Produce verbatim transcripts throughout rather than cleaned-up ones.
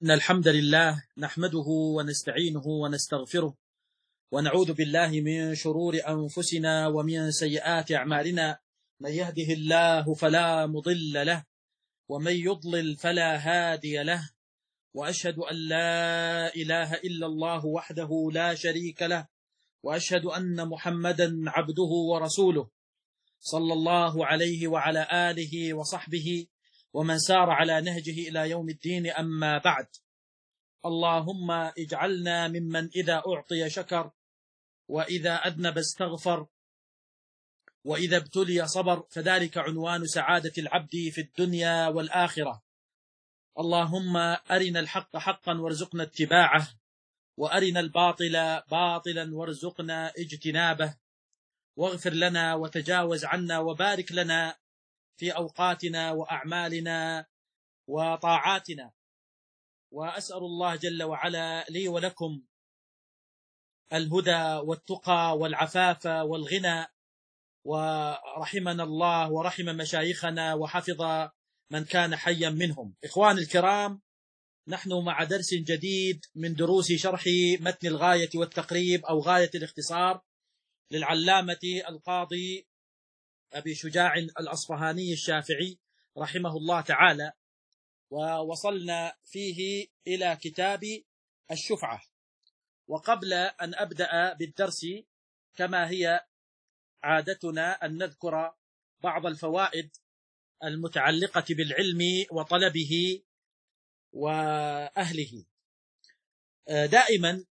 إن الحمد لله نحمده ونستعينه ونستغفره ونعوذ بالله من شرور أنفسنا ومن سيئات أعمالنا. من يهده الله فلا مضل له ومن يضلل فلا هادي له، وأشهد أن لا إله إلا الله وحده لا شريك له، وأشهد أن محمدا عبده ورسوله صلى الله عليه وعلى آله وصحبه ومن سار على نهجه إلى يوم الدين. أما بعد، اللهم اجعلنا ممن إذا أعطي شكر، وإذا أذنب استغفر، وإذا ابتلي صبر، فذلك عنوان سعادة العبد في الدنيا والآخرة. اللهم أرنا الحق حقا وارزقنا اتباعه، وأرنا الباطل باطلا وارزقنا اجتنابه، واغفر لنا وتجاوز عنا، وبارك لنا في أوقاتنا وأعمالنا وطاعاتنا. وأسأل الله جل وعلا لي ولكم الهدى والتقى والعفاف والغنى، ورحمنا الله ورحم مشايخنا وحفظ من كان حيا منهم. إخواني الكرام، نحن مع درس جديد من دروس شرح متن الغاية والتقريب أو غاية الاختصار للعلامة القاضي أبي شجاع الأصفهاني الشافعي رحمه الله تعالى، ووصلنا فيه إلى كتاب الشفعة. وقبل أن أبدأ بالدرس كما هي عادتنا أن نذكر بعض الفوائد المتعلقة بالعلم وطلبه وأهله. دائما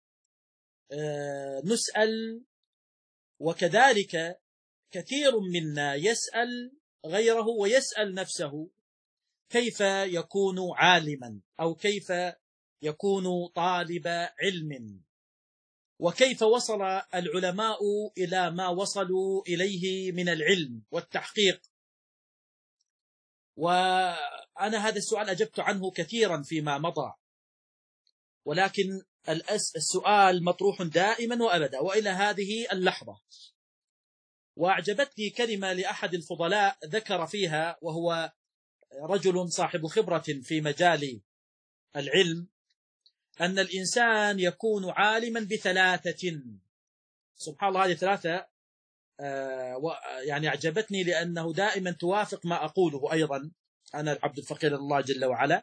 نسأل، وكذلك كثير منا يسأل غيره ويسأل نفسه: كيف يكون عالما، أو كيف يكون طالب علم، وكيف وصل العلماء إلى ما وصلوا إليه من العلم والتحقيق؟ وأنا هذا السؤال أجبت عنه كثيرا فيما مضى، ولكن السؤال مطروح دائما وأبدا وإلى هذه اللحظة. وأعجبتني كلمة لأحد الفضلاء ذكر فيها، وهو رجل صاحب خبرة في مجال العلم، أن الإنسان يكون عالما بثلاثة. سبحان الله، هذه ثلاثة يعني أعجبتني، لأنه دائما توافق ما أقوله أيضا أنا العبد الفقير الله جل وعلا.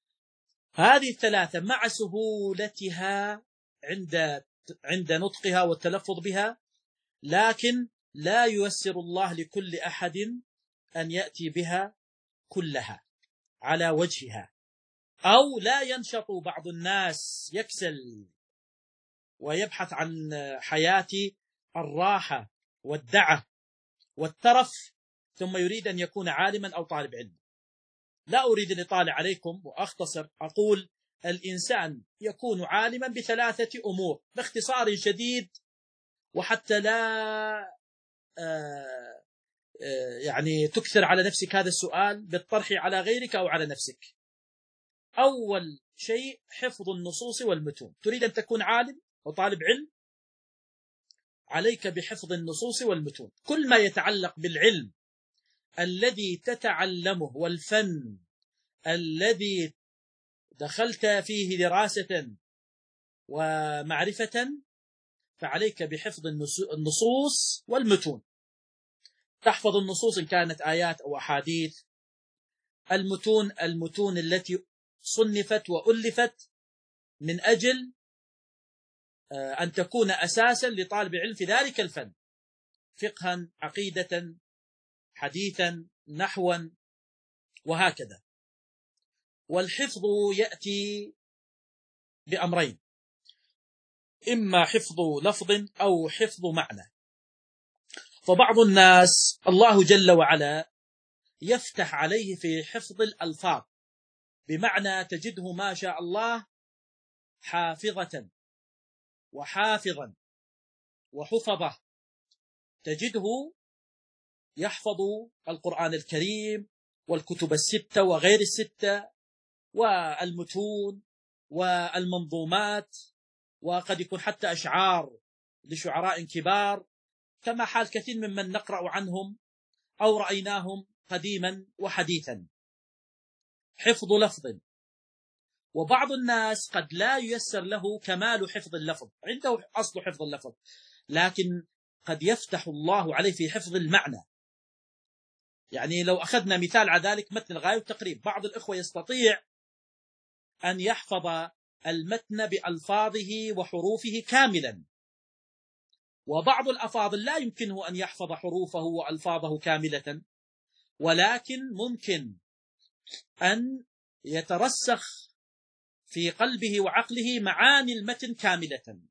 هذه الثلاثة مع سهولتها عند عند نطقها والتلفظ بها، لكن لا ييسر الله لكل أحد أن يأتي بها كلها على وجهها، أو لا ينشط بعض الناس يكسل ويبحث عن حياة الراحة والدعة والترف، ثم يريد أن يكون عالما أو طالب علم. لا أريد أن أطالع عليكم وأختصر، أقول الإنسان يكون عالما بثلاثة أمور باختصار شديد، وحتى لا آه يعني تكثر على نفسك هذا السؤال بالطرح على غيرك أو على نفسك. أول شيء حفظ النصوص والمتون. تريد أن تكون عالم أو طالب علم، عليك بحفظ النصوص والمتون. كل ما يتعلق بالعلم الذي تتعلمه والفن الذي دخلت فيه دراسة ومعرفة، فعليك بحفظ النصوص والمتون. تحفظ النصوص إن كانت آيات أو أحاديث، المتون المتون التي صنفت وألفت من أجل أن تكون أساسا لطالب علم في ذلك الفن، فقها، عقيدة، حديثا، نحوا، وهكذا. والحفظ يأتي بأمرين: إما حفظ لفظ أو حفظ معنى. فبعض الناس الله جل وعلا يفتح عليه في حفظ الألفاظ، بمعنى تجده ما شاء الله حافظة وحافظا وحفظة، تجده يحفظ القرآن الكريم والكتب الستة وغير الستة والمتون والمنظومات، وقد يكون حتى أشعار لشعراء كبار، كما حال كثير ممن نقرأ عنهم أو رأيناهم قديما وحديثا. حفظ لفظ وبعض الناس قد لا ييسر له كمال حفظ اللفظ، عنده أصل حفظ اللفظ، لكن قد يفتح الله عليه في حفظ المعنى. يعني لو أخذنا مثال على ذلك متن الغاية والتقريب، بعض الإخوة يستطيع أن يحفظ المتن بألفاظه وحروفه كاملا، وبعض الأفاضل لا يمكنه أن يحفظ حروفه وألفاظه كاملة، ولكن ممكن أن يترسخ في قلبه وعقله معاني المتن كاملة،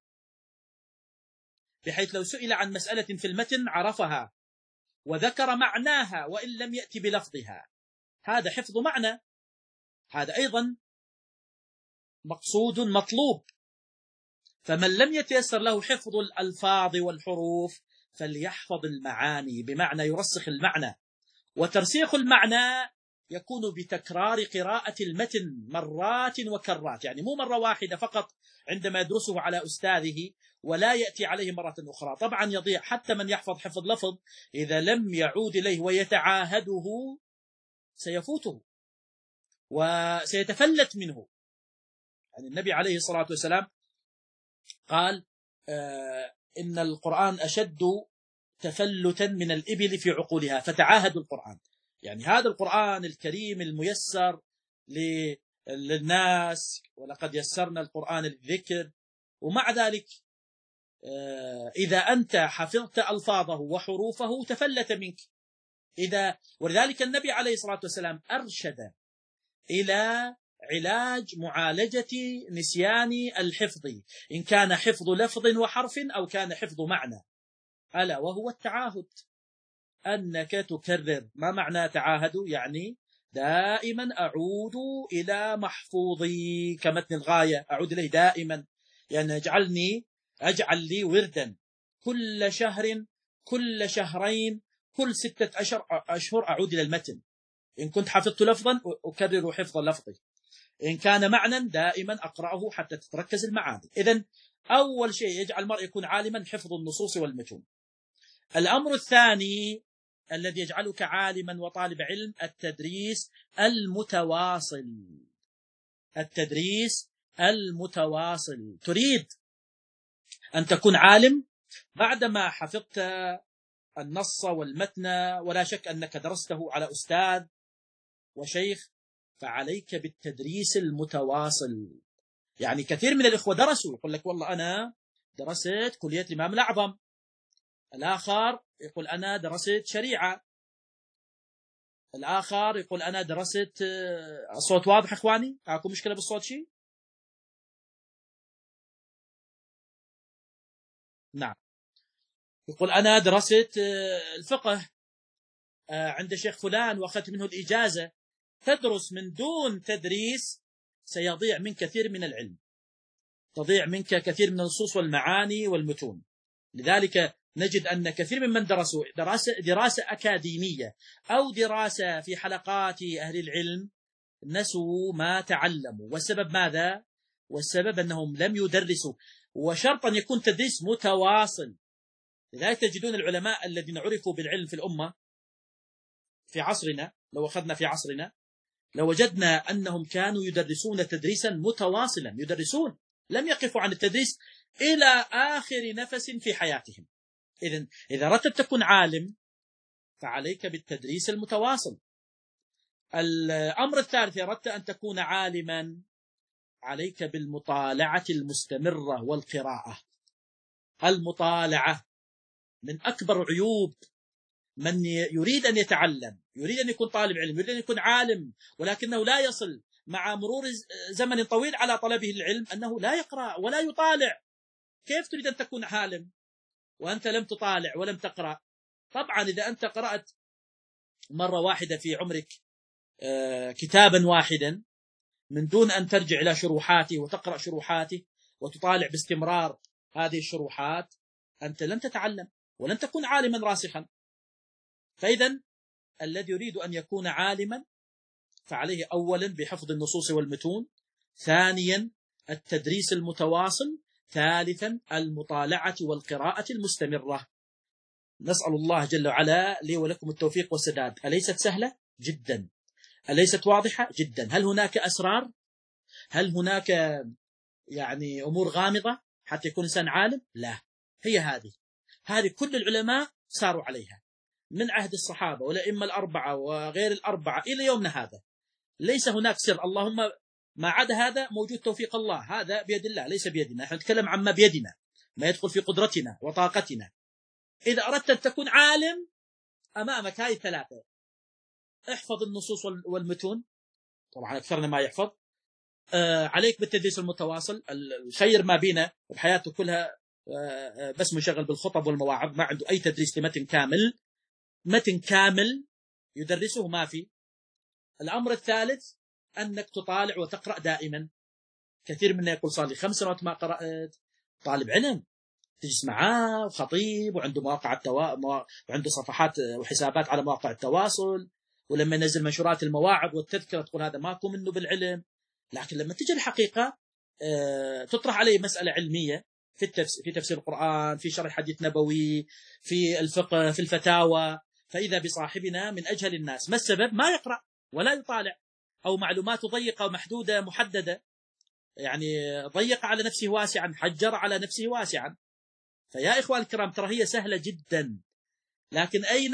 بحيث لو سئل عن مسألة في المتن عرفها وذكر معناها وإن لم يأتي بلفظها. هذا حفظ معنى، هذا أيضا مقصود مطلوب. فمن لم يتيسر له حفظ الألفاظ والحروف فليحفظ المعاني، بمعنى يرسخ المعنى. وترسيخ المعنى يكون بتكرار قراءة المتن مرات وكرات، يعني مو مرة واحدة فقط عندما يدرسه على أستاذه ولا يأتي عليه مرة أخرى. طبعا يضيع حتى من يحفظ حفظ لفظ، إذا لم يعود إليه ويتعاهده سيفوته وسيتفلت منه. يعني النبي عليه الصلاة والسلام قال آه إن القرآن أشد تفلتا من الإبل في عقولها فتعاهدوا القرآن. يعني هذا القرآن الكريم الميسر للناس، ولقد يسرنا القرآن للذكر، ومع ذلك إذا أنت حفظت ألفاظه وحروفه تفلت منك. إذا ولذلك النبي عليه الصلاة والسلام أرشد إلى علاج معالجة نسيان الحفظ، إن كان حفظ لفظ وحرف أو كان حفظ معنى، ألا وهو التعاهد، أنك تكرر. ما معنى تعاهد؟ يعني دائما أعود إلى محفوظي، كمتن الغاية أعود إليه دائما، يعني اجعلني أجعل لي وردا كل شهر كل شهرين كل ستة أشهر أشهر أعود إلى المتن. إن كنت حفظت لفظا أكرر حفظ لفظي، إن كان معنى دائما أقرأه حتى تتركز المعاني. إذن أول شيء يجعل المرء يكون عالما حفظ النصوص والمتون. الأمر الثاني الذي يجعلك عالما وطالب علم التدريس المتواصل. التدريس المتواصل. تريد أن تكون عالم بعدما حفظت النص والمتن، ولا شك أنك درسته على أستاذ وشيخ، فعليك بالتدريس المتواصل. يعني كثير من الإخوة درسوا، يقول لك والله أنا درست كلية الإمام الأعظم، الآخر يقول أنا درست شريعة، الآخر يقول أنا درست. الصوت واضح إخواني؟ معكم مشكلة بالصوت شيء؟ نعم. يقول أنا درست الفقه عند شيخ فلان وأخذت منه الإجازة. تدرس من دون تدريس سيضيع من كثير من العلم، تضيع منك كثير من النصوص والمعاني والمتون. لذلك نجد أن كثير ممن درسوا دراسة, دراسة أكاديمية أو دراسة في حلقات أهل العلم نسوا ما تعلموا. والسبب ماذا؟ والسبب أنهم لم يدرسوا، وشرط أن يكون تدريس متواصل. لذلك تجدون العلماء الذين عرفوا بالعلم في الأمة في عصرنا، لو أخذنا في عصرنا لو وجدنا أنهم كانوا يدرسون تدريسا متواصلا، يدرسون لم يقفوا عن التدريس إلى آخر نفس في حياتهم. إذن إذا أردت تكون عالم فعليك بالتدريس المتواصل. الأمر الثالث، إذا أردت أن تكون عالما عليك بالمطالعة المستمرة والقراءة. المطالعة من أكبر عيوب من يريد أن يتعلم، يريد أن يكون طالب علم، يريد أن يكون عالم، ولكنه لا يصل مع مرور زمن طويل على طلبه العلم أنه لا يقرأ ولا يطالع. كيف تريد أن تكون عالم وأنت لم تطالع ولم تقرأ؟ طبعا إذا أنت قرأت مرة واحدة في عمرك كتابا واحدا من دون أن ترجع إلى شروحاته وتقرأ شروحاته وتطالع باستمرار هذه الشروحات، أنت لن تتعلم ولن تكون عالما راسخا. فإذا الذي يريد أن يكون عالما فعليه أولا بحفظ النصوص والمتون، ثانيا التدريس المتواصل، ثالثا المطالعة والقراءة المستمرة. نسأل الله جل وعلا لي ولكم التوفيق والسداد. أليست سهلة؟ جدا. أليست واضحة؟ جدا. هل هناك أسرار؟ هل هناك يعني أمور غامضة حتى يكون إنسان عالم؟ لا، هي هذه هذه كل العلماء ساروا عليها من عهد الصحابة والأئمة الأربعة وغير الأربعة إلى يومنا هذا. ليس هناك سر، اللهم ما عدا هذا موجود توفيق الله، هذا بيد الله ليس بيدنا. نحن نتكلم عما بيدنا، ما يدخل في قدرتنا وطاقتنا. إذا أردت أن تكون عالم أمامك هاي الثلاثة: احفظ النصوص والمتون، طبعا أكثرنا ما يحفظ. آه عليك بالتدريس المتواصل، الخير ما بينا بحياته كلها آه بس مشغل بالخطب والمواعظ، ما عنده أي تدريس لمتن كامل، متن كامل يدرسه ما في. الأمر الثالث أنك تطالع وتقرأ دائما. كثير منا يقول صار لي خمس سنوات ما قرأت. طالب علم تجلس معاه وخطيب وعنده مواقع التوا... موا... وعنده صفحات وحسابات على مواقع التواصل، ولما ينزل منشورات المواعظ والتذكرة تقول هذا ماكو منه بالعلم. لكن لما تجي الحقيقة أه... تطرح عليه مسألة علمية في التفسير، في تفسير القرآن، في شرح حديث نبوي، في الفقه، في الفتاوى، فإذا بصاحبنا من أجهل الناس. ما السبب؟ ما يقرأ ولا يطالع، أو معلوماته ضيقة ومحدودة محددة، يعني ضيق على نفسه واسعا، حجر على نفسه واسعا. فيا إخوان الكرام، ترى هي سهلة جدا، لكن أين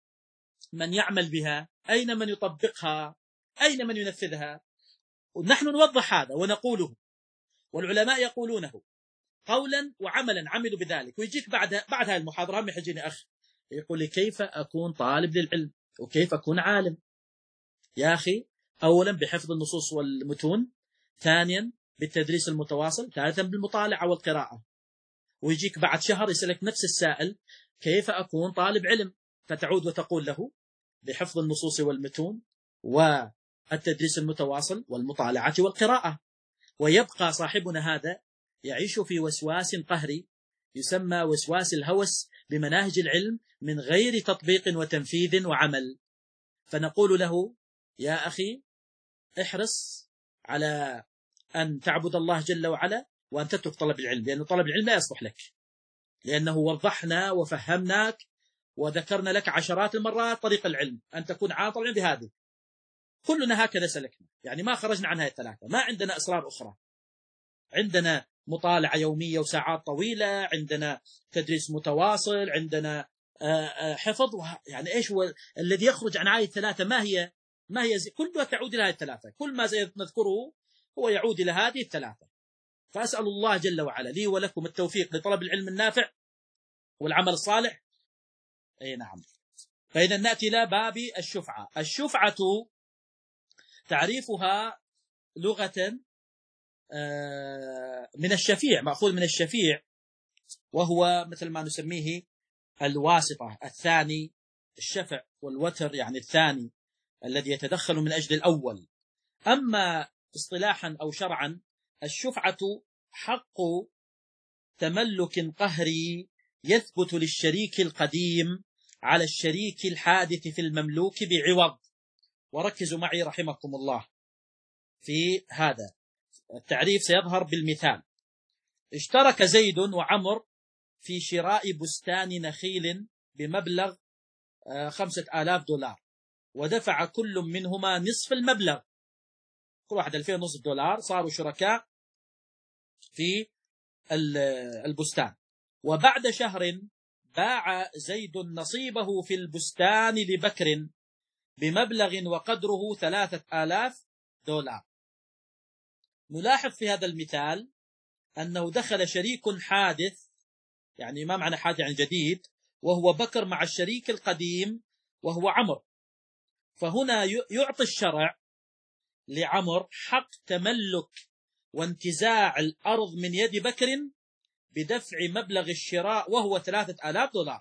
من يعمل بها؟ أين من يطبقها؟ أين من ينفذها؟ ونحن نوضح هذا ونقوله، والعلماء يقولونه قولا وعملا، عملوا بذلك. ويجيك بعد بعد هذه المحاضرة هم يحجيني أخ يقول لي كيف أكون طالب للعلم وكيف أكون عالم؟ يا أخي، أولا بحفظ النصوص والمتون، ثانيا بالتدريس المتواصل، ثالثا بالمطالعة والقراءة. ويجيك بعد شهر يسألك نفس السائل كيف أكون طالب علم؟ فتعود وتقول له بحفظ النصوص والمتون والتدريس المتواصل والمطالعة والقراءة. ويبقى صاحبنا هذا يعيش في وسواس قهري يسمى وسواس الهوس بمناهج العلم من غير تطبيق وتنفيذ وعمل. فنقول له يا أخي، احرص على أن تعبد الله جل وعلا وأن تترك طلب العلم، لأن طلب العلم لا يصلح لك، لأنه وضحنا وفهمناك وذكرنا لك عشرات المرات طريق العلم، أن تكون عاطل العلم بهذه. كلنا هكذا سلكنا، يعني ما خرجنا عن هذه الثلاثة، ما عندنا أسرار أخرى. عندنا مطالعة يومية وساعات طويلة، عندنا تدريس متواصل، عندنا حفظ، يعني إيش هو الذي يخرج عن هذه الثلاثة؟ ما هي ما هي زي كلها تعود إلى هذه الثلاثة، كل ما نذكره هو يعود إلى هذه الثلاثة. فأسأل الله جل وعلا لي ولكم التوفيق لطلب العلم النافع والعمل الصالح. أي نعم. فإذا نأتي إلى باب الشفعة. الشفعة تعريفها لغة من الشفيع، مأخوذ من الشفيع، وهو مثل ما نسميه الواسطة الثاني، الشفع والوتر يعني الثاني الذي يتدخل من أجل الأول. أما اصطلاحا أو شرعا، الشفعة حق تملك قهري يثبت للشريك القديم على الشريك الحادث في المملوك بعوض. وركزوا معي رحمكم الله في هذا التعريف، سيظهر بالمثال. اشترك زيد وعمر في شراء بستان نخيل بمبلغ خمسة آلاف دولار، ودفع كل منهما نصف المبلغ، كل واحد ألفين ونصف دولار، صاروا شركاء في البستان. وبعد شهر باع زيد نصيبه في البستان لبكر بمبلغ وقدره ثلاثة آلاف دولار. نلاحظ في هذا المثال أنه دخل شريك حادث، يعني ما معنى حادث؟ يعني جديد، وهو بكر مع الشريك القديم وهو عمر. فهنا يعطي الشرع لعمر حق تملك وانتزاع الأرض من يد بكر بدفع مبلغ الشراء وهو ثلاثة آلاف دولار.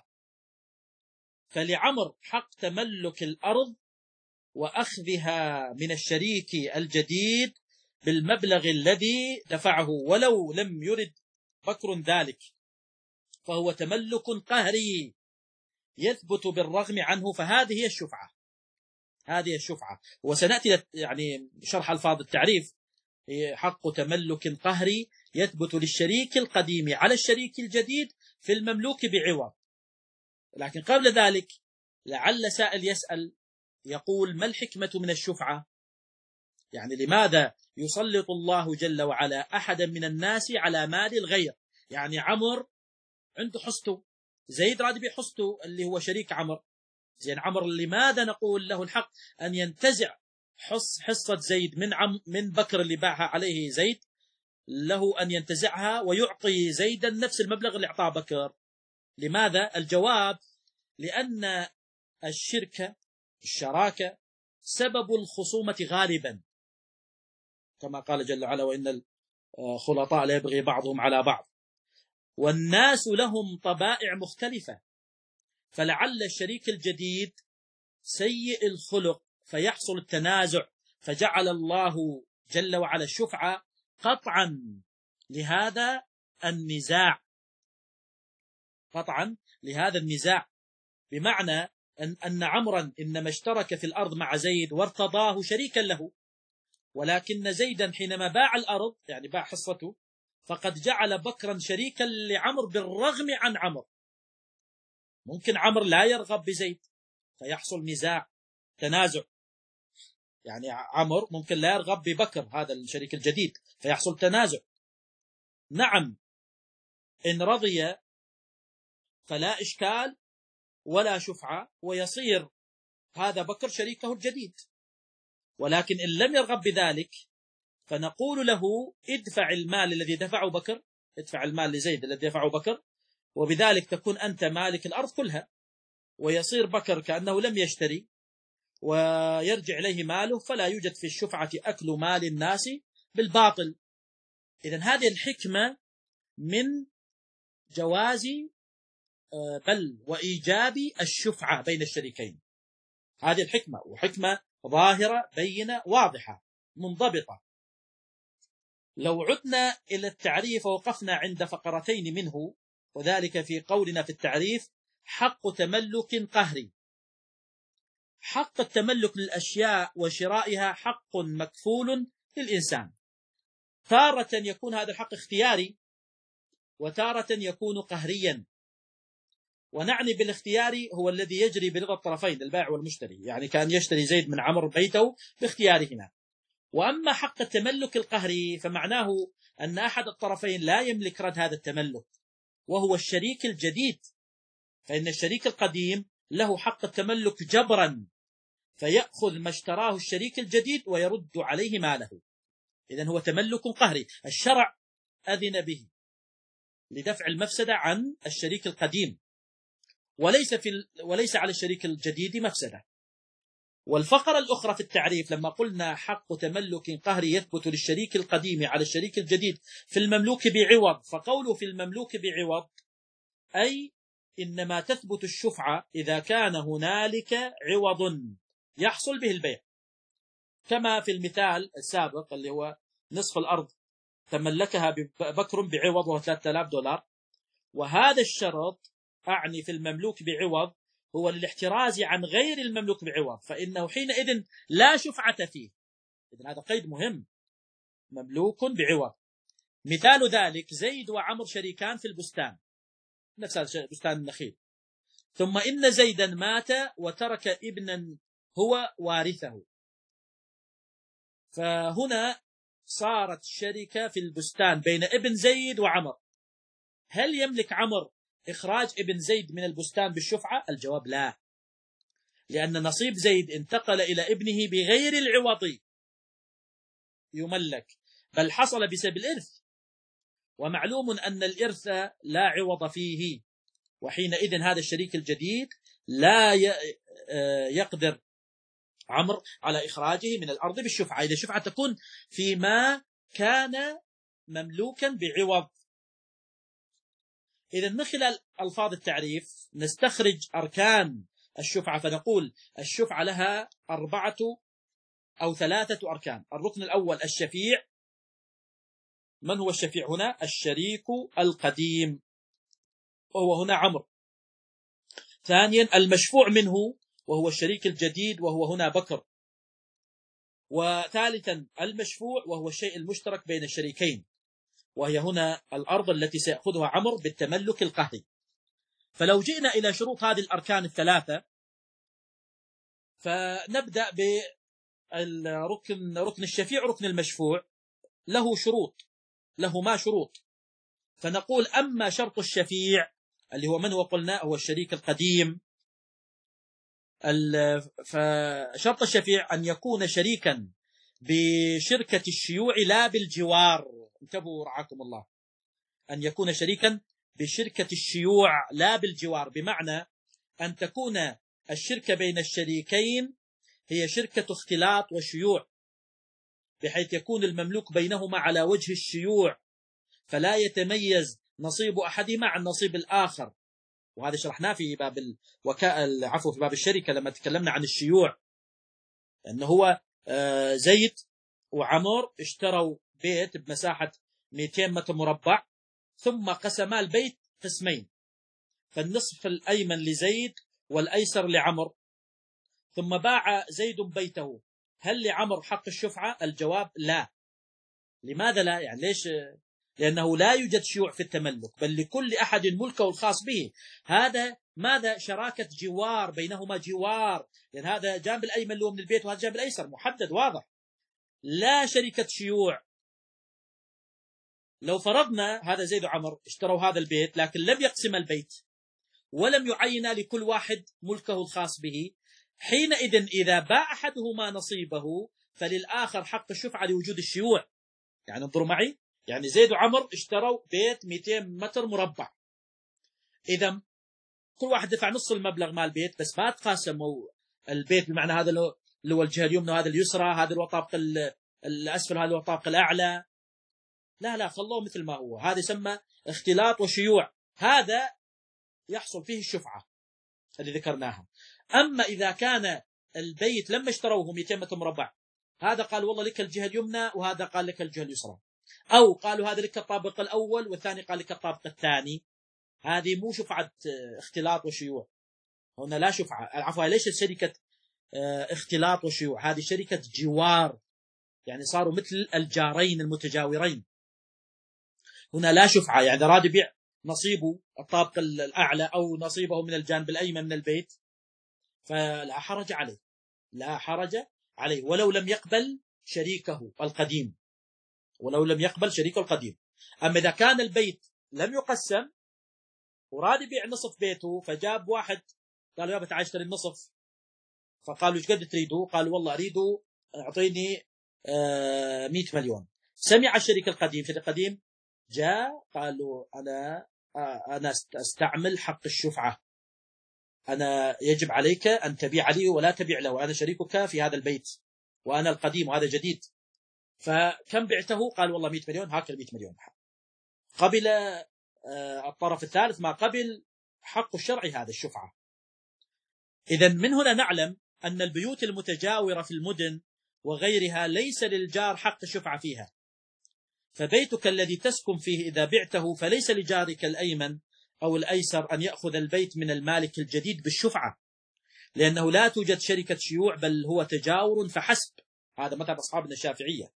فلعمر حق تملك الأرض وأخذها من الشريك الجديد بالمبلغ الذي دفعه، ولو لم يرد بكر ذلك، فهو تملك قهري يثبت بالرغم عنه. فهذه هي الشفعة، هذه الشفعة. وسنأتي يعني شرح ألفاظ التعريف. حق تملك قهري يثبت للشريك القديم على الشريك الجديد في المملوك بعوض. لكن قبل ذلك لعل سائل يسأل يقول ما الحكمة من الشفعة؟ يعني لماذا يسلط الله جل وعلا أحدا من الناس على مال الغير. يعني عمر عنده حصته، زيد راد بحصته اللي هو شريك عمر. زين عمر لماذا نقول له الحق أن ينتزع حص حصة زيد من عم من بكر اللي باعها عليه زيد، له أن ينتزعها ويعطي زيدا نفس المبلغ اللي أعطاه بكر؟ لماذا؟ الجواب: لأن الشركة الشراكة سبب الخصومة غالبا، كما قال جل وعلا: وإن الخلطاء لا يبغي بعضهم على بعض، والناس لهم طبائع مختلفة، فلعل الشريك الجديد سيء الخلق فيحصل التنازع، فجعل الله جل وعلا الشفعة قطعا لهذا النزاع، قطعا لهذا النزاع، بمعنى أن, أن عمرا إنما اشترك في الأرض مع زيد وارتضاه شريكا له، ولكن زيدا حينما باع الأرض يعني باع حصته فقد جعل بكرا شريكا لعمر بالرغم عن عمر. ممكن عمر لا يرغب بزيد فيحصل نزاع تنازع، يعني عمر ممكن لا يرغب ببكر هذا الشريك الجديد فيحصل تنازع. نعم إن رضي فلا إشكال ولا شفعة ويصير هذا بكر شريكه الجديد، ولكن إن لم يرغب بذلك فنقول له: ادفع المال الذي دفعه بكر، ادفع المال لزيد الذي دفعه بكر، وبذلك تكون أنت مالك الأرض كلها، ويصير بكر كأنه لم يشتري ويرجع إليه ماله، فلا يوجد في الشفعة أكل مال الناس بالباطل. إذن هذه الحكمة من جواز بل وإيجاب الشفعة بين الشريكين، هذه الحكمة، وحكمة ظاهرة بينة واضحة منضبطة. لو عدنا إلى التعريف ووقفنا عند فقرتين منه، وذلك في قولنا في التعريف: حق تملك قهري. حق التملك للأشياء وشرائها حق مكفول للإنسان، تارة يكون هذا الحق اختياري وتارة يكون قهريا. ونعني بالاختياري هو الذي يجري برضا الطرفين البائع والمشتري، يعني كان يشتري زيد من عمرو بيته باختيارهما. وأما حق التملك القهري فمعناه أن أحد الطرفين لا يملك رد هذا التملك وهو الشريك الجديد، فإن الشريك القديم له حق التملك جبرا، فيأخذ ما اشتراه الشريك الجديد ويرد عليه ماله. إذن هو تملك قهري، الشرع أذن به لدفع المفسدة عن الشريك القديم، وليس في وليس على الشريك الجديد مفسدة. والفقرة الأخرى في التعريف لما قلنا حق تملك قهري يثبت للشريك القديم على الشريك الجديد في المملوك بعوض، فقوله في المملوك بعوض أي إنما تثبت الشفعة إذا كان هنالك عوض يحصل به البيع، كما في المثال السابق اللي هو نصف الأرض تملكها بكر بعوض وهو ثلاثة آلاف دولار. وهذا الشرط أعني في المملوك بعوض هو للاحتراز عن غير المملوك بعوض، فإنه حينئذ لا شفعة فيه. إذن هذا قيد مهم، مملوك بعوض. مثال ذلك: زيد وعمر شريكان في البستان، نفس هذا بستان النخيل، ثم إن زيدا مات وترك ابنا هو وارثه، فهنا صارت شركة في البستان بين ابن زيد وعمر. هل يملك عمر إخراج ابن زيد من البستان بالشفعة؟ الجواب لا، لأن نصيب زيد انتقل إلى ابنه بغير العوض يملك، بل حصل بسبب الإرث، ومعلوم أن الإرث لا عوض فيه، وحينئذ هذا الشريك الجديد لا يقدر عمر على إخراجه من الأرض بالشفعة. إذا الشفعة تكون فيما كان مملوكا بعوض. إذا من خلال ألفاظ التعريف نستخرج أركان الشفعة، فنقول الشفعة لها أربعة أو ثلاثة أركان. الركن الأول الشفيع. من هو الشفيع هنا؟ الشريك القديم، وهو هنا عمرو. ثانيا المشفوع منه، وهو الشريك الجديد، وهو هنا بكر. وثالثا المشفوع، وهو الشيء المشترك بين الشريكين، وهي هنا الأرض التي سيأخذها عمرو بالتملك القهري. فلو جئنا إلى شروط هذه الأركان الثلاثة فنبدأ بالركن ركن الشفيع وركن المشفوع. له شروط، له ما شروط. فنقول أما شرط الشفيع اللي هو من هو قلنا هو الشريك القديم، فشرط الشفيع أن يكون شريكا بشركة الشيوع لا بالجوار. انتبهوا رعاكم الله، أن يكون شريكا بشركة الشيوع لا بالجوار، بمعنى أن تكون الشركة بين الشريكين هي شركة اختلاط وشيوع، بحيث يكون المملوك بينهما على وجه الشيوع، فلا يتميز نصيب أحدهما عن نصيب الآخر. وهذا شرحناه في باب الوكاء عفوا في باب الشركة لما تكلمنا عن الشيوع، أنه هو زيد وعمر اشتروا بيت بمساحة مئتين متر مربع، ثم قسما البيت قسمين، فالنصف الأيمن لزيد والأيسر لعمر، ثم باع زيد بيته. هل لعمر حق الشفعة؟ الجواب لا. لماذا لا؟ يعني ليش؟ لأنه لا يوجد شيوع في التملك، بل لكل أحد ملكه الخاص به. هذا ماذا؟ شراكة جوار، بينهما جوار، لأن هذا جانب الأيمن له من البيت وهذا جانب الأيسر، محدد واضح، لا شركة شيوع. لو فرضنا هذا زيد وعمر اشتروا هذا البيت لكن لم يقسم البيت ولم يعين لكل واحد ملكه الخاص به، حينئذ إذا باع أحدهما نصيبه فللآخر حق الشفعة لوجود الشيوع. يعني انظروا معي، يعني زيد وعمر اشتروا بيت مئتين متر مربع، إذا كل واحد دفع نص المبلغ مال البيت، بس ما تقاسموا البيت، بمعنى هذا اللي هو الجهة اليمنى وهذا اليسرى، هذا اللي هو الطابق الأسفل وهذا اللي هو الطابق الأعلى. لا لا، خلوه مثل ما هو. هذا يسمى اختلاط وشيوع، هذا يحصل فيه الشفعة اللي ذكرناها. أما إذا كان البيت لما اشتروه مئتين متر مربع، هذا قال والله لك الجهة اليمنى وهذا قال لك الجهة اليسرى، أو قالوا هذا لك الطابق الأول والثاني قال لك الطابق الثاني، هذه مو شفعة اختلاط وشيوع، هنا لا شفعة. عفوا، ليش شركة اختلاط وشيوع؟ هذه شركة جوار، يعني صاروا مثل الجارين المتجاورين. هنا لا شفعة، يعني راد يبيع نصيبه الطابق الأعلى أو نصيبه من الجانب الأيمن من البيت فلا حرج عليه، لا حرج عليه ولو لم يقبل شريكه القديم، ولو لم يقبل شريكه القديم. أما إذا كان البيت لم يقسم وراد يبيع نصف بيته، فجاب واحد قال يا تعال اشتري النصف، فقالوا ايش قد تريدوا؟ قالوا والله اريدوا اعطيني مئة مليون. سمع الشريك القديم، الشريك القديم جاء قالوا انا انا استعمل حق الشفعة، انا يجب عليك ان تبيع لي ولا تبيع له، انا شريكك في هذا البيت وانا القديم وهذا جديد. فكم بعته؟ قال والله مئة مليون، هكذا مئة مليون. قبل الطرف الثالث ما قبل حق الشرعي هذا الشفعة. إذن من هنا نعلم أن البيوت المتجاورة في المدن وغيرها ليس للجار حق الشفعة فيها، فبيتك الذي تسكن فيه إذا بعته فليس لجارك الأيمن أو الأيسر أن يأخذ البيت من المالك الجديد بالشفعة، لأنه لا توجد شركة شيوع بل هو تجاور فحسب. هذا مذهب أصحابنا الشافعية.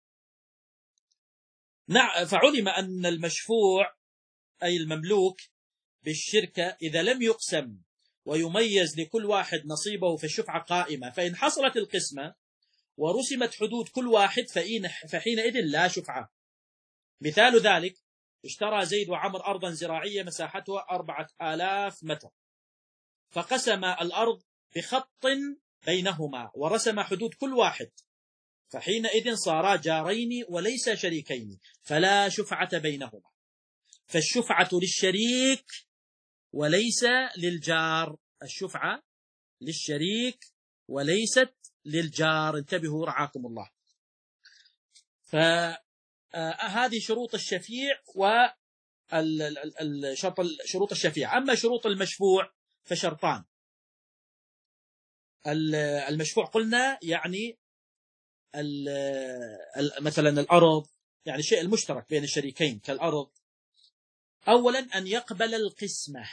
فعلم أن المشفوع أي المملوك بالشركة إذا لم يقسم ويميز لكل واحد نصيبه فالشفعة قائمة، فإن حصلت القسمة ورسمت حدود كل واحد فحينئذ لا شفعة. مثال ذلك اشترى زيد وعمر أرضا زراعية مساحتها أربعة آلاف متر، فقسم الأرض بخط بينهما ورسم حدود كل واحد، فحينئذ صارا جارين وليس شريكين فلا شفعة بينهما، فالشفعة للشريك وليس للجار، الشفعة للشريك وليست للجار. انتبهوا رعاكم الله. فهذه شروط الشفيع وشروط الشفيع. أما شروط المشفوع فشرطان. المشفوع قلنا يعني مثلا الأرض، يعني الشيء المشترك بين الشريكين كالأرض. أولا أن يقبل القسمة،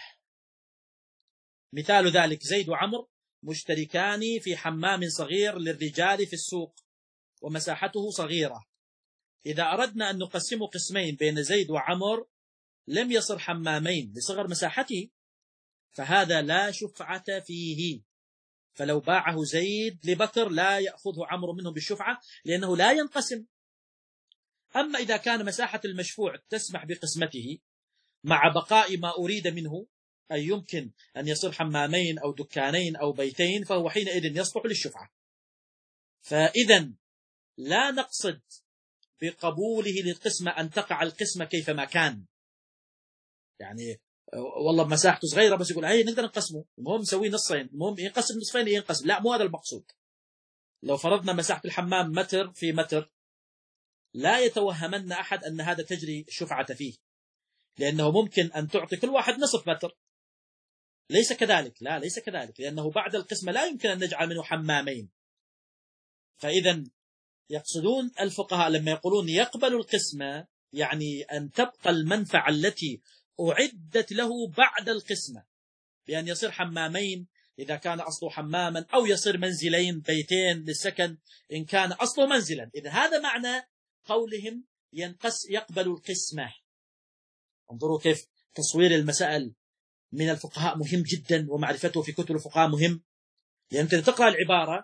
مثال ذلك زيد وعمر مشتركان في حمام صغير للرجال في السوق ومساحته صغيرة، إذا أردنا أن نقسم قسمين بين زيد وعمر لم يصر حمامين لصغر مساحته، فهذا لا شفعة فيه. فلو باعه زيد لبكر لا يأخذه عمرو منه بالشفعة لأنه لا ينقسم. أما إذا كان مساحة المشفوع تسمح بقسمته مع بقاء ما أريد منه، أي يمكن أن يصير حمامين أو دكانين أو بيتين، فهو حينئذ يصلح للشفعة. فإذا لا نقصد بقبوله للقسمة أن تقع القسمة كيفما كان، يعني والله مساحته صغيرة بس يقول هاي نقدر نقسمه، المهم نسويه نصين، المهم ينقسم نصفين ينقسم، لا مو هذا المقصود. لو فرضنا مساحة الحمام متر في متر، لا يتوهمن أحد أن هذا تجري الشفعة فيه، لأنه ممكن أن تعطي كل واحد نصف متر. ليس كذلك، لا ليس كذلك، لأنه بعد القسمة لا يمكن أن نجعل منه حمامين. فإذا يقصدون الفقهاء لما يقولون يقبل القسمة، يعني أن تبقى المنفعة التي أعدت له بعد القسمة، بأن يصير حمامين إذا كان أصله حماما، أو يصير منزلين بيتين للسكن إن كان أصله منزلا. إذا هذا معنى قولهم ينقص يقبل القسمة. انظروا كيف تصوير المسائل من الفقهاء مهم جدا، ومعرفته في كتب الفقهاء مهم. لأن أنت تقرأ العبارة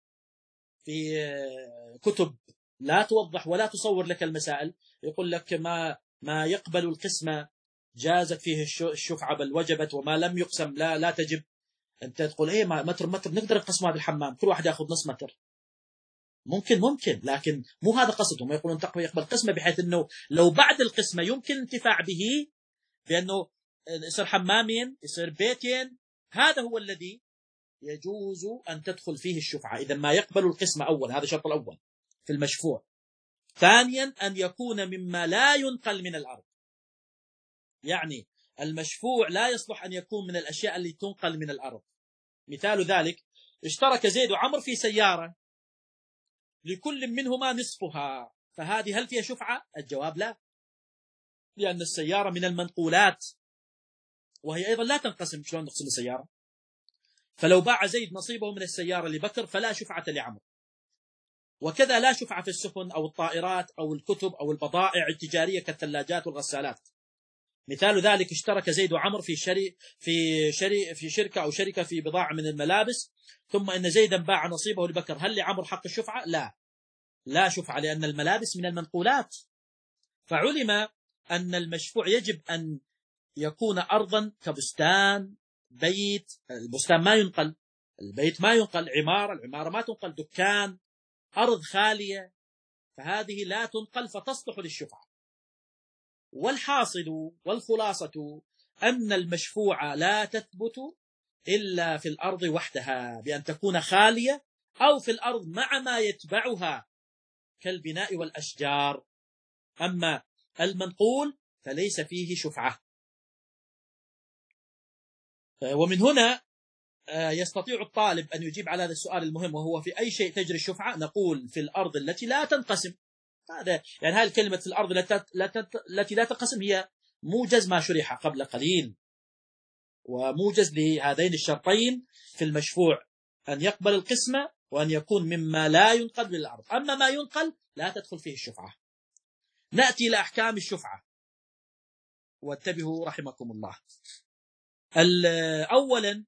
في كتب لا توضح ولا تصور لك المسائل، يقول لك ما ما يقبل القسمة جازت فيه الشفعة بل وجبت، وما لم يقسم لا لا تجب. أنت تقول إيه ما متر متر نقدر نقسم هذا الحمام، كل واحد يأخذ نص متر، ممكن ممكن لكن مو هذا قصدهم. يقولون تقوى يقبل قسمة بحيث أنه لو بعد القسمة يمكن الانتفاع به، بأنه يصير حمامين يصير بيتين، هذا هو الذي يجوز أن تدخل فيه الشفعة. إذا ما يقبل القسمة أول، هذا الشرط الأول في المشفوع. ثانيا أن يكون مما لا ينقل من الأرض، يعني المشفوع لا يصلح أن يكون من الأشياء اللي تنقل من الأرض. مثال ذلك اشترك زيد وعمر في سيارة لكل منهما نصفها، فهذه هل فيها شفعة؟ الجواب لا، لأن السيارة من المنقولات وهي أيضا لا تنقسم. شلون نقسم السيارة؟ فلو باع زيد نصيبه من السيارة لبكر فلا شفعة لعمر. وكذا لا شفعة في السفن أو الطائرات أو الكتب أو البضائع التجارية كالثلاجات والغسالات. مثال ذلك اشترك زيد وعمر في شري في شري في شركة أو شركة في بضاعة من الملابس، ثم إن زيدا باع نصيبه لبكر، هل لعمر حق الشفعة؟ لا، لا شفعة، لأن الملابس من المنقولات. فعلم أن المشفوع يجب أن يكون أرضا كبستان، بيت، البستان ما ينقل، البيت ما ينقل، عمارة، العمارة ما تنقل، دكان، أرض خالية، فهذه لا تنقل فتصلح للشفعة. والحاصل والخلاصة أن المشفوع لا تثبت إلا في الأرض وحدها، بأن تكون خالية أو في الأرض مع ما يتبعها كالبناء والأشجار. أما المنقول فليس فيه شفعة. ومن هنا يستطيع الطالب أن يجيب على هذا السؤال المهم، وهو في أي شيء تجري الشفعة؟ نقول في الأرض التي لا تنقسم. هذا يعني هذه الكلمة في الأرض التي لا تنقسم هي موجز ما شرح قبل قليل، وموجز لهذين الشرطين في المشفوع، أن يقبل القسمة وأن يكون مما لا ينقل من الأرض. أما ما ينقل لا تدخل فيه الشفعة. نأتي إلى أحكام الشفعة، وانتبهوا رحمكم الله. أولا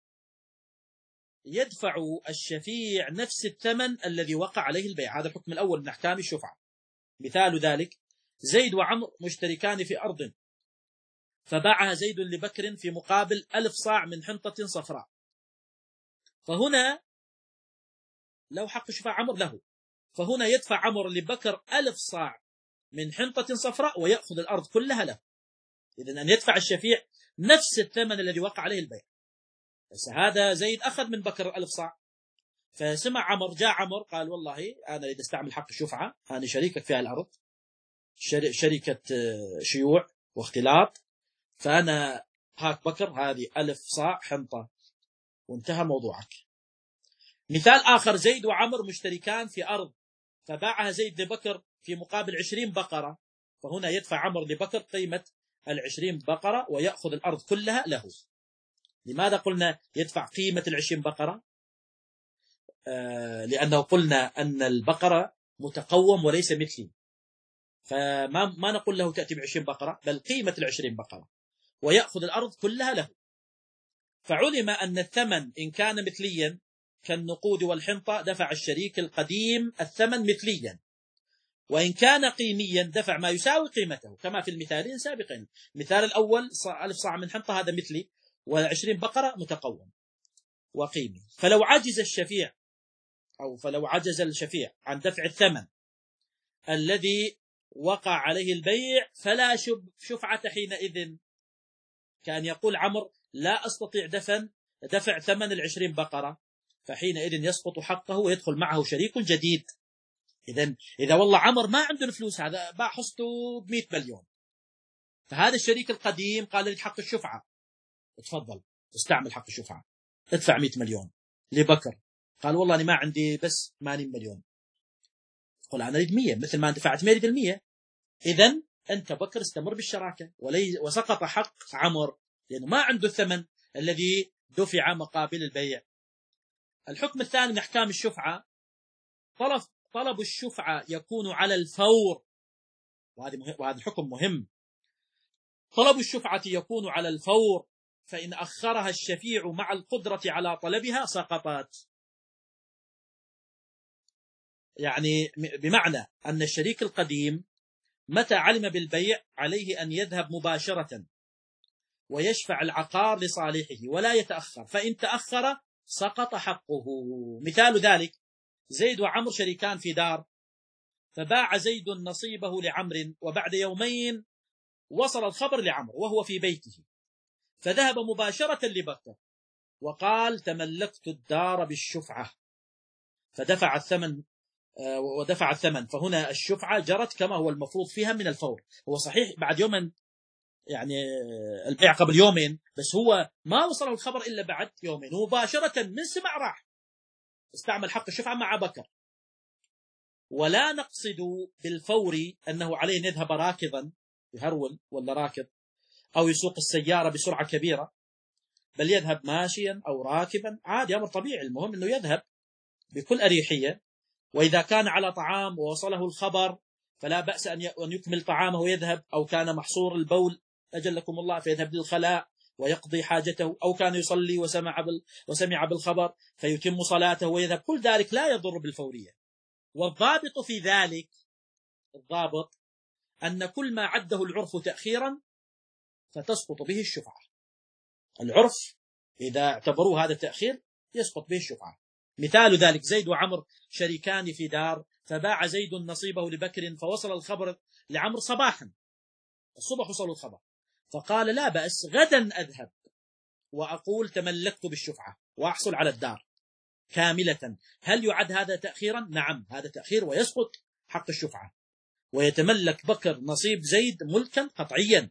يدفع الشفيع نفس الثمن الذي وقع عليه البيع، هذا الحكم الأول من أحكام الشفعة. مثال ذلك زيد وعمر مشتركان في أرض، فباعها زيد لبكر في مقابل ألف صاع من حنطة صفراء، فهنا لو حق شفاع عمر له، فهنا يدفع عمر لبكر ألف صاع من حنطة صفراء ويأخذ الأرض كلها له. إذن أن يدفع الشفيع نفس الثمن الذي وقع عليه البيع. بس هذا زيد أخذ من بكر ألف صاع، فسمع عمر، جاء عمر قال والله أنا إذا استعمل حق الشفعة، أنا شريكك في الأرض، شركة شيوع واختلاط، فأنا هاك بكر هذه ألف صاع حنطة، وانتهى موضوعك. مثال آخر زيد وعمر مشتركان في أرض، فباعها زيد لبكر في مقابل عشرين بقرة، فهنا يدفع عمر لبكر قيمة العشرين بقرة ويأخذ الأرض كلها له. لماذا قلنا يدفع قيمة العشرين بقرة؟ آه لأنه قلنا أن البقرة متقوم وليس مثلي، فما ما نقول له تأتي بعشرين بقرة، بل قيمة العشرين بقرة ويأخذ الأرض كلها له. فعلم أن الثمن إن كان مثليا كالنقود والحنطة دفع الشريك القديم الثمن مثليا، وإن كان قيميا دفع ما يساوي قيمته كما في المثالين السابقين. المثال الأول ألف صاع من حنطة هذا مثلي، وعشرين بقرة متقوم وقيمي. فلو عجز الشفيع أو فلو عجز الشفيع عن دفع الثمن الذي وقع عليه البيع فلا شفعة حينئذ. كان يقول عمرو لا أستطيع دفن دفع ثمن العشرين بقرة، فحينئذ يسقط حقه ويدخل معه شريك جديد. إذن إذا والله عمر ما عنده الفلوس، هذا باع حصته بمئة مليون، فهذا الشريك القديم قال لك حق الشفعة، تفضل استعمل حق الشفعة، ادفع مئة مليون لبكر. قال والله أنا ما عندي بس ثمانين مليون. قل أنا أريد مية، مثل ما دفعت مية المية. إذن أنت بكر استمر بالشراكة ولي وسقط حق عمر لأنه ما عنده الثمن الذي دفع مقابل البيع. الحكم الثاني من أحكام الشفعة، طلب طلب الشفعة يكون على الفور، وهذا الحكم مهم. طلب الشفعة يكون على الفور، فإن أخرها الشفيع مع القدرة على طلبها سقطت. يعني بمعنى أن الشريك القديم متى علم بالبيع عليه أن يذهب مباشرة ويشفع العقار لصالحه ولا يتأخر، فإن تأخر سقط حقه. مثال ذلك زيد وعمر شريكان في دار، فباع زيد نصيبه لعمر، وبعد يومين وصل الخبر لعمر وهو في بيته، فذهب مباشرة لبكر وقال تملكت الدار بالشفعة، فدفع الثمن ودفع الثمن. فهنا الشفعة جرت كما هو المفروض فيها من الفور. هو صحيح بعد يوم، يعني البيع قبل يومين، بس هو ما وصله الخبر إلا بعد يومين، ومباشرة من سمع راح استعمل حق الشفعة مع بكر. ولا نقصد بالفور أنه عليه أن يذهب راكضا يهرول ولا راكض أو يسوق السيارة بسرعة كبيرة، بل يذهب ماشيا أو راكبا عادي، أمر طبيعي، المهم أنه يذهب بكل أريحية. وإذا كان على طعام ووصله الخبر فلا بأس أن يكمل طعامه ويذهب، أو كان محصور البول أجلكم الله فيذهب للخلاء ويقضي حاجته، أو كان يصلي وسمع بال وسمع بالخبر فيتم صلاته ويذهب، كل ذلك لا يضر بالفورية. والضابط في ذلك، الضابط أن كل ما عده العرف تأخيرا فتسقط به الشفعة. العرف إذا اعتبروا هذا التأخير يسقط به الشفعة. مثال ذلك زيد وعمر شريكان في دار، فباع زيد نصيبه لبكر، فوصل الخبر لعمر صباحا، الصبح وصل الخبر، فقال لا بأس غدا أذهب وأقول تملكت بالشفعة وأحصل على الدار كاملة. هل يعد هذا تأخيرا؟ نعم، هذا تأخير ويسقط حق الشفعة، ويتملك بكر نصيب زيد ملكا قطعيا.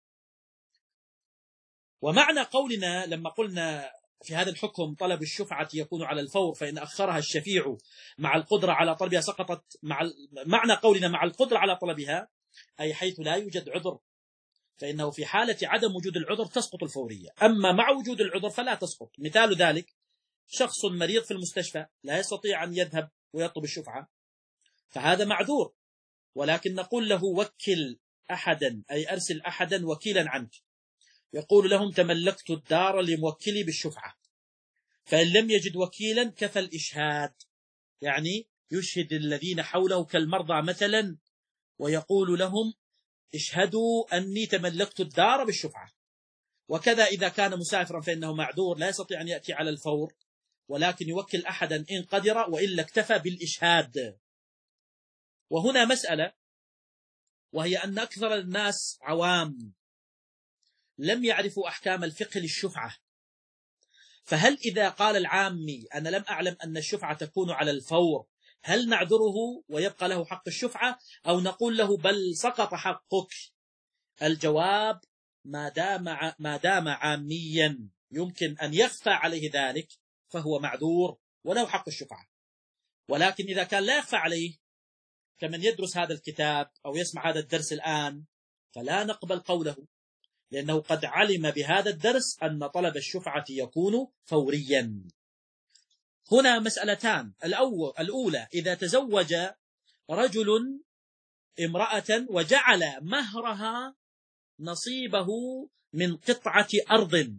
ومعنى قولنا لما قلنا في هذا الحكم طلب الشفعة يكون على الفور، فإن أخرها الشفيع مع القدرة على طلبها سقطت. مع معنى قولنا مع القدرة على طلبها أي حيث لا يوجد عذر، فإنه في حالة عدم وجود العذر تسقط الفورية، أما مع وجود العذر فلا تسقط. مثال ذلك شخص مريض في المستشفى لا يستطيع أن يذهب ويطلب الشفعة، فهذا معذور، ولكن نقول له وكل أحدا، أي أرسل أحدا وكيلا عنك يقول لهم تملكت الدار لموكلي بالشفعة، فإن لم يجد وكيلا كفى الإشهاد، يعني يشهد الذين حوله كالمرضى مثلا ويقول لهم اشهدوا أني تملكت الدار بالشفعة. وكذا إذا كان مسافرا فإنه معذور لا يستطيع أن يأتي على الفور، ولكن يوكل أحدا إن قدر، وإلا اكتفى بالإشهاد. وهنا مسألة، وهي أن أكثر الناس عوام لم يعرفوا أحكام الفقه للشفعة، فهل إذا قال العامي أنا لم أعلم أن الشفعة تكون على الفور هل نعذره ويبقى له حق الشفعة، أو نقول له بل سقط حقك؟ الجواب ما دام ما دام عاميا يمكن أن يخفى عليه ذلك فهو معذور وله حق الشفعة. ولكن إذا كان لا يخفى عليه كمن يدرس هذا الكتاب أو يسمع هذا الدرس الآن فلا نقبل قوله، لأنه قد علم بهذا الدرس أن طلب الشفعة يكون فوريا. هنا مسألتان، الأولى إذا تزوج رجل امرأة وجعل مهرها نصيبه من قطعة أرض،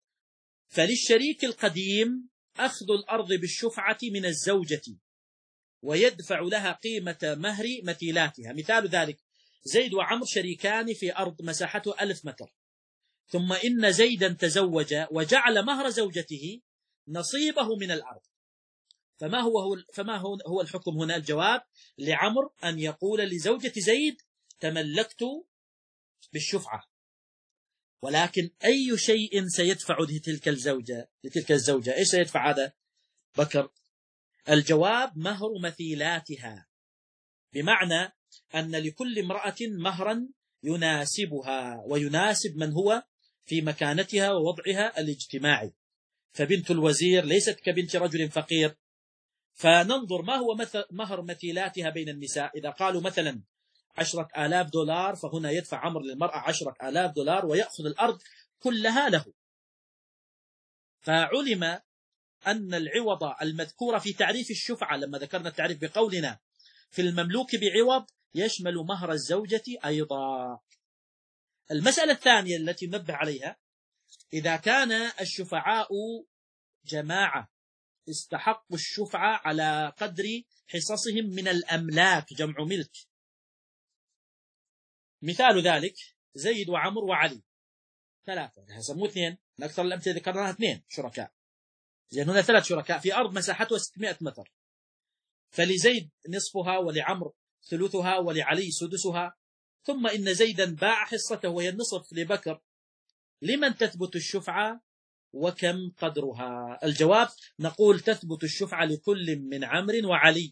فللشريك القديم أخذ الأرض بالشفعة من الزوجة، ويدفع لها قيمة مهر مثيلاتها. مثال ذلك: زيد وعمر شريكان في أرض مساحته ألف متر، ثم إن زيدا تزوج وجعل مهر زوجته نصيبه من الأرض، فما هو, هو فما هو, هو الحكم هنا؟ الجواب لعمر أن يقول لزوجة زيد: تملكت بالشفعة. ولكن أي شيء سيدفع لتلك الزوجة لتلك الزوجة إيش سيدفع هذا بكر؟ الجواب: مهر مثيلاتها، بمعنى أن لكل امرأة مهرا يناسبها ويناسب من هو في مكانتها ووضعها الاجتماعي. فبنت الوزير ليست كبنت رجل فقير، فننظر ما هو مهر مثيلاتها بين النساء. إذا قالوا مثلا عشرة آلاف دولار، فهنا يدفع عمر للمرأة عشرة آلاف دولار ويأخذ الأرض كلها له. فعلم أن العوض المذكور في تعريف الشفعة، لما ذكرنا التعريف بقولنا في المملوك بعوض، يشمل مهر الزوجة أيضا. المسألة الثانية التي ننبه عليها: إذا كان الشفعاء جماعة استحقوا الشفعة على قدر حصصهم من الأملاك، جمع ملك. مثال ذلك زيد وعمر وعلي ثلاثة، هسموه اثنين، من أكثر الأمثلة ذكرناها اثنين شركاء. زين هنا ثلاث شركاء في أرض مساحتها ستمائة متر، فلزيد نصفها ولعمر ثلثها ولعلي سدسها، ثم إن زيدا باع حصته وهي النصف لبكر. لمن تثبت الشفعة وكم قدرها؟ الجواب: نقول تثبت الشفعة لكل من عمرو وعلي،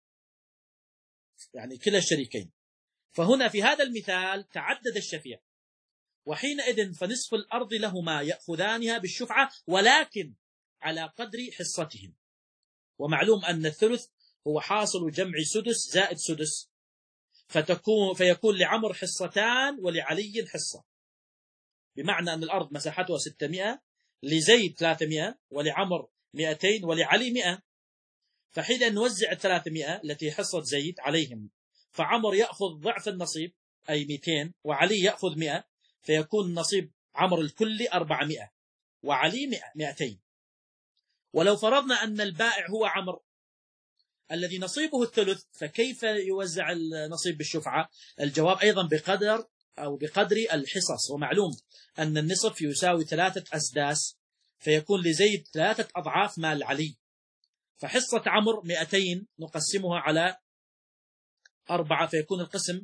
يعني كلا الشريكين. فهنا في هذا المثال تعدد الشفيع، وحينئذ فنصف الأرض لهما يأخذانها بالشفعة ولكن على قدر حصتهم. ومعلوم أن الثلث هو حاصل جمع سدس زائد سدس، فتكون فيكون لعمر حصتان ولعلي حصة، بمعنى أن الأرض مساحتها ستمائة، لزيد ثلاثمائة ولعمر مئتين ولعلي مئة. فحين نوزع الثلاثمائة التي حصة زيد عليهم، فعمر يأخذ ضعف النصيب أي مئتين، وعلي يأخذ مئة، فيكون نصيب عمر الكلي أربعمائة وعلي مئتين. ولو فرضنا أن البائع هو عمر الذي نصيبه الثلث، فكيف يوزع النصيب بالشفعة؟ الجواب أيضا بقدر أو بقدر الحصص. ومعلوم أن النصف يساوي ثلاثة أسداس، فيكون لزيد ثلاثة أضعاف مال علي. فحصة عمر مئتين نقسمها على أربعة، فيكون القسم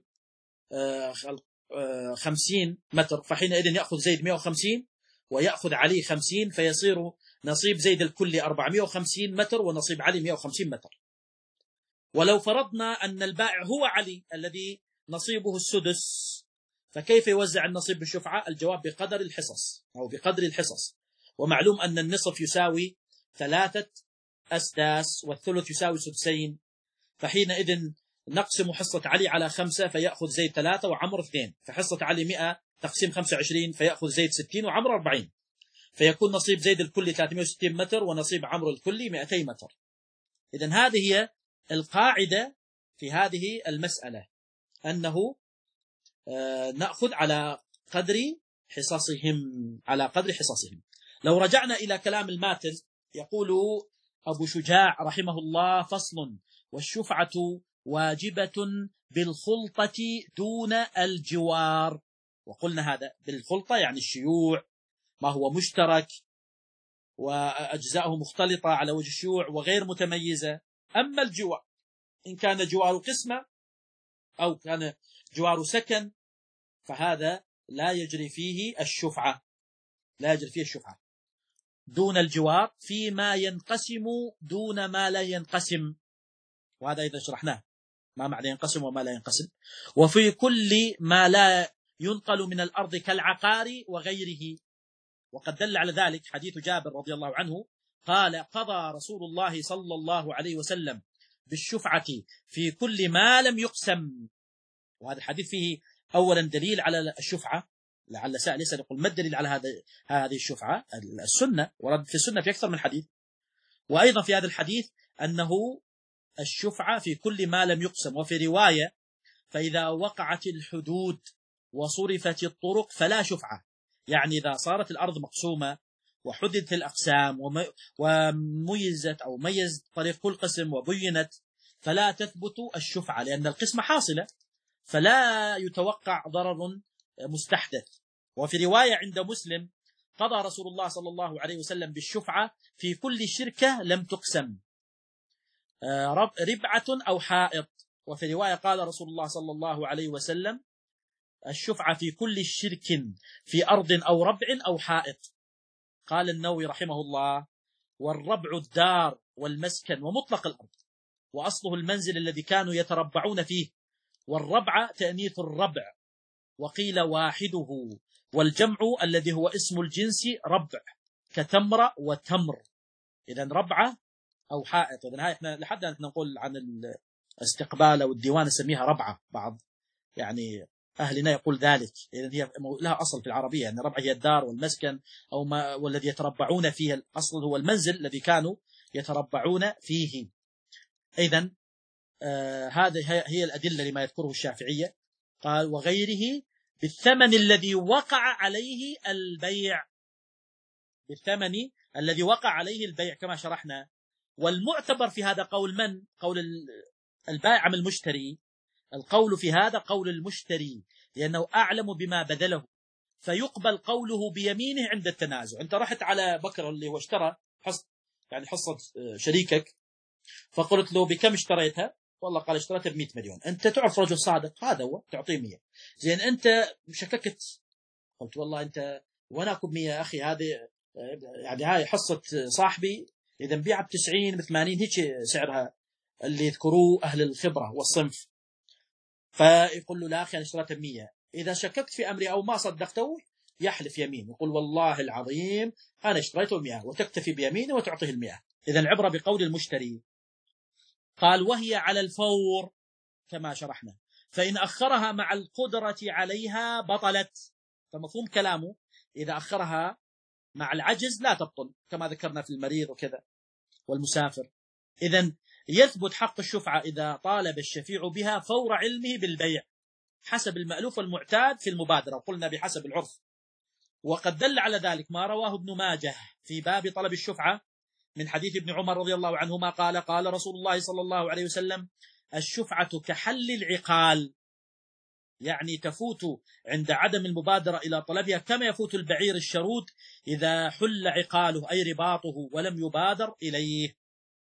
خمسين متر، فحينئذ يأخذ زيد مئة وخمسين ويأخذ علي خمسين، فيصير نصيب زيد الكلي أربعمائة وخمسين متر ونصيب علي مئة وخمسين متر. ولو فرضنا أن البائع هو علي الذي نصيبه السدس، فكيف يوزع النصيب بالشفعة؟ الجواب بقدر الحصص أو بقدر الحصص. ومعلوم أن النصف يساوي ثلاثة أسداس والثلث يساوي سدسين، فحينئذ نقسم حصة علي على خمسة، فيأخذ زيد ثلاثة وعمر اثنين، فحصة علي مئة تقسيم خمسة وعشرين، فيأخذ زيد ستين وعمر أربعين، فيكون نصيب زيد الكلي ثلاثمائة وستين متر ونصيب عمرو الكلي مئتين متر. إذن هذه هي القاعدة في هذه المسألة، أنه نأخذ على قدر حصصهم على قدر حصصهم. لو رجعنا إلى كلام الماتن، يقول أبو شجاع رحمه الله: فصل: والشفعة واجبة بالخلطة دون الجوار. وقلنا هذا بالخلطة يعني الشيوع، ما هو مشترك وأجزاؤه مختلطة على وجه الشيوع وغير متميزة. أما الجوار إن كان جوار قسمة أو كان جوار سكن، فهذا لا يجري فيه الشفعة لا يجري فيه الشفعة دون الجوار فيما ينقسم دون ما لا ينقسم، وهذا إذا شرحناه ما معنى ينقسم وما لا ينقسم. وفي كل ما لا ينقل من الأرض كالعقار وغيره. وقد دل على ذلك حديث جابر رضي الله عنه قال: قضى رسول الله صلى الله عليه وسلم بالشفعة في كل ما لم يقسم. وهذا الحديث فيه أولا دليل على الشفعة، لعل سائل يسأل يقول: ما الدليل على هذا هذه الشفعة؟ السنة، ورد في السنة في أكثر من حديث. وأيضا في هذا الحديث أنه الشفعة في كل ما لم يقسم. وفي رواية: فإذا وقعت الحدود وصرفت الطرق فلا شفعة، يعني إذا صارت الأرض مقسومة وحددت الأقسام وميزت أو ميز طريق كل قسم وبينت، فلا تثبت الشفعة، لأن القسمة حاصلة فلا يتوقع ضرر مستحدث. وفي رواية عند مسلم قضى رسول الله صلى الله عليه وسلم بالشفعة في كل شركة لم تقسم، ربعة أو حائط. وفي رواية قال رسول الله صلى الله عليه وسلم الشفعة في كل شرك في أرض أو ربع أو حائط. قال النووي رحمه الله: والربع الدار والمسكن ومطلق الأرض، وأصله المنزل الذي كانوا يتربعون فيه، والربع تأنيث الربع، وقيل واحده، والجمع الذي هو اسم الجنس ربع كتمر وتمر. إذن ربعة أو حائط. إذن هاي إحنا لحد أن نقول عن الاستقبال أو الديوان نسميها ربعة، بعض يعني أهلنا يقول ذلك. إذن هي لها أصل في العربية، يعني ربعة هي الدار والمسكن أو ما والذي يتربعون فيه، الأصل هو المنزل الذي كانوا يتربعون فيه. إذن آه هذه هي الأدلة لما يذكره الشافعية. قال: وغيره بالثمن الذي وقع عليه البيع، بالثمن الذي وقع عليه البيع كما شرحنا. والمعتبر في هذا قول من؟ قول البائع من المشتري. القول في هذا قول المشتري، لأنه أعلم بما بذله، فيقبل قوله بيمينه عند التنازع. أنت رحت على بكر اللي هو اشترى حصة، يعني حصة شريكك، فقلت له بكم اشتريتها؟ والله قال اشتريتها بمئة مليون. أنت تعرف رجل صادق، هذا هو، تعطيه مئة. زين أنت شككت، قلت والله أنت وأنا أكون مئة يا أخي، هذه يعني هاي حصة صاحبي، إذا نبيعها بتسعين بثمانين، هيك سعرها اللي يذكروه أهل الخبرة والصنف. فيقول له لا أخي أنا اشتريتها بمئة. إذا شككت في أمري أو ما صدقته يحلف يمين، يقول والله العظيم أنا اشتريته بمئة، وتكتفي بيمينه وتعطيه المئة. إذا العبرة بقول المشتري. قال: وهي على الفور كما شرحنا، فإن أخرها مع القدرة عليها بطلت. فمفهوم كلامه إذا أخرها مع العجز لا تبطل، كما ذكرنا في المريض وكذا والمسافر. إذن يثبت حق الشفعة إذا طالب الشفيع بها فور علمه بالبيع حسب المألوف والمعتاد في المبادرة، وقلنا بحسب العرف. وقد دل على ذلك ما رواه ابن ماجه في باب طلب الشفعة من حديث ابن عمر رضي الله عنهما قال: قال رسول الله صلى الله عليه وسلم: الشفعة كحل العقال، يعني تفوت عند عدم المبادرة إلى طلبها كما يفوت البعير الشرود إذا حل عقاله أي رباطه ولم يبادر إليه.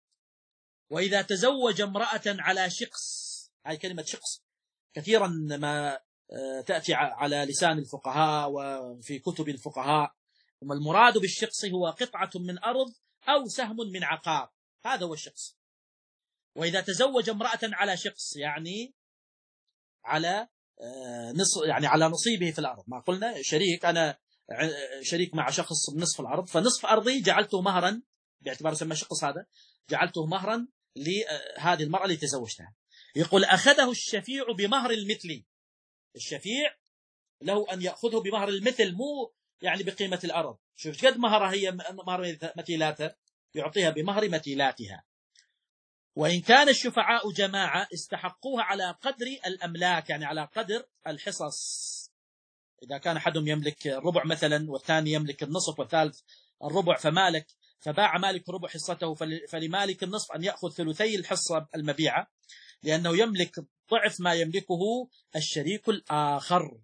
وإذا تزوج امرأة على شقص، هذه كلمة شقص كثيرا ما تأتي على لسان الفقهاء وفي كتب الفقهاء، المراد بالشقص هو قطعة من أرض أو سهم من عقار، هذا هو الشقص. وإذا تزوج امرأة على شقص يعني على نص، يعني على نصيبه في الأرض. ما قلنا شريك، أنا شريك مع شخص بنصف الأرض، فنصف أرضي جعلته مهرا باعتبار سمى شخص، هذا جعلته مهرا لهذه المرأة اللي تزوجتها. يقول: أخذه الشفيع بمهر المثل. الشفيع له أن يأخذه بمهر المثل، مو يعني بقيمة الأرض. شوف قد مهرها هي مهر مثيلاتها، يعطيها بمهر مثيلاتها. وإن كان الشفعاء جماعة استحقوها على قدر الأملاك، يعني على قدر الحصص. إذا كان أحدهم يملك الربع مثلا والثاني يملك النصف والثالث الربع، فمالك فباع مالك ربع حصته، فلمالك النصف أن يأخذ ثلثي الحصة المبيعة، لأنه يملك ضعف ما يملكه الشريك الآخر.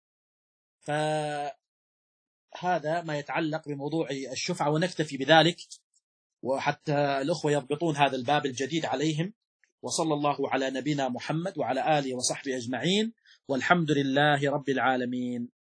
فهذا ما يتعلق بموضوع الشفعة، ونكتفي بذلك وحتى الأخوة يضبطون هذا الباب الجديد عليهم. وصلى الله على نبينا محمد وعلى آله وصحبه أجمعين، والحمد لله رب العالمين.